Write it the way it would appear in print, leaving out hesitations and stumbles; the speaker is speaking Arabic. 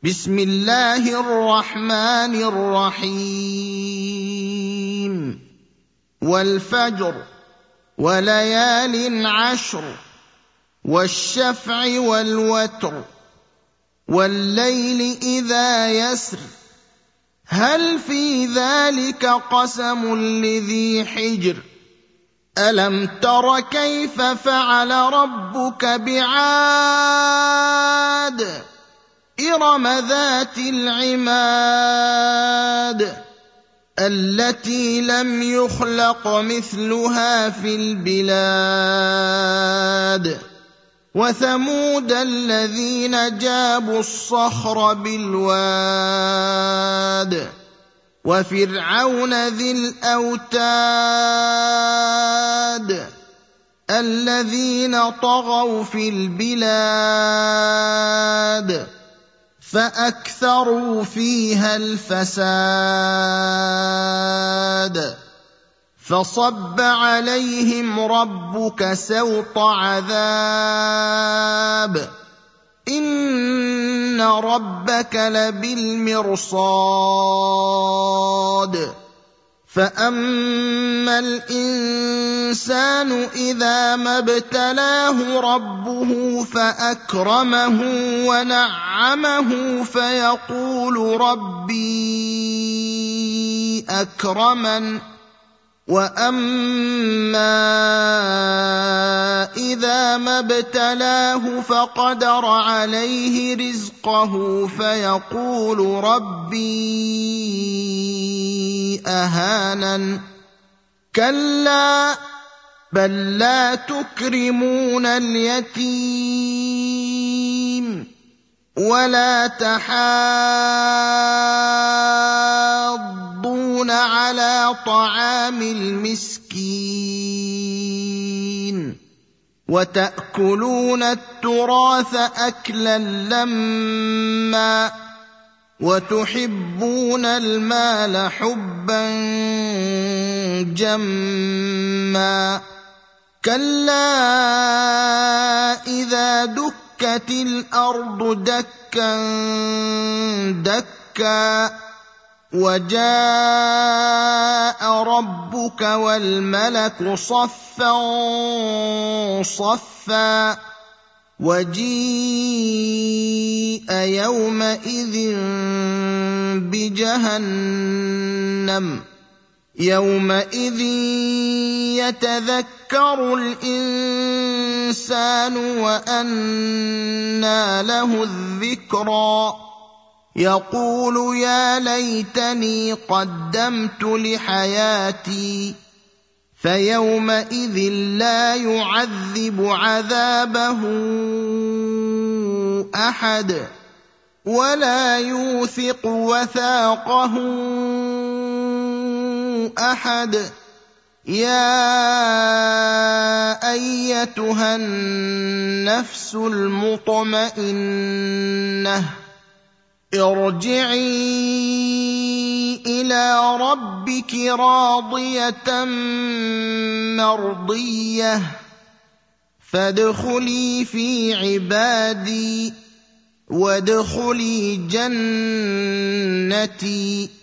بسم الله الرحمن الرحيم. والفجر وليال عشر والشفع والوتر والليل إذا يسر هل في ذلك قسم لذي حجر ألم تر كيف فعل ربك بعاد إرم ذات العماد التي لم يخلق مثلها في البلاد وثمود الذين جابوا الصخر بالواد وفرعون ذي الأوتاد الذين طغوا في البلاد فأكثروا فيها الفساد فصب عليهم ربك سوط عذاب إن ربك لبالمرصاد فأما الإنسان إذا ما ابتلاه ربه فأكرمه ونعمه فيقول ربي أكرمن وأما إذا ما ابتلاه فقدر عليه رزقه فيقول ربي أهانن كلا بل لا تكرمون اليتيم ولا تحاضون على طعام المسكين وتأكلون التراث أكلا لما وتحبون المال حبا جما كلا إذا دكت الأرض دكا دكا وجاء ربك والملك صفا صفا وجيء يومئذ بجهنم يومئذ يتذكر الإنسان وأنى له الذكرى يقول يا ليتني قدمت لحياتي فيومئذ لا يعذب عذابه أحد ولا يوثق وثاقه أحد يا أيتها النفس المطمئنة ارجعي إلى ربك راضية مرضية فادخلي في عبادي وادخلي جنتي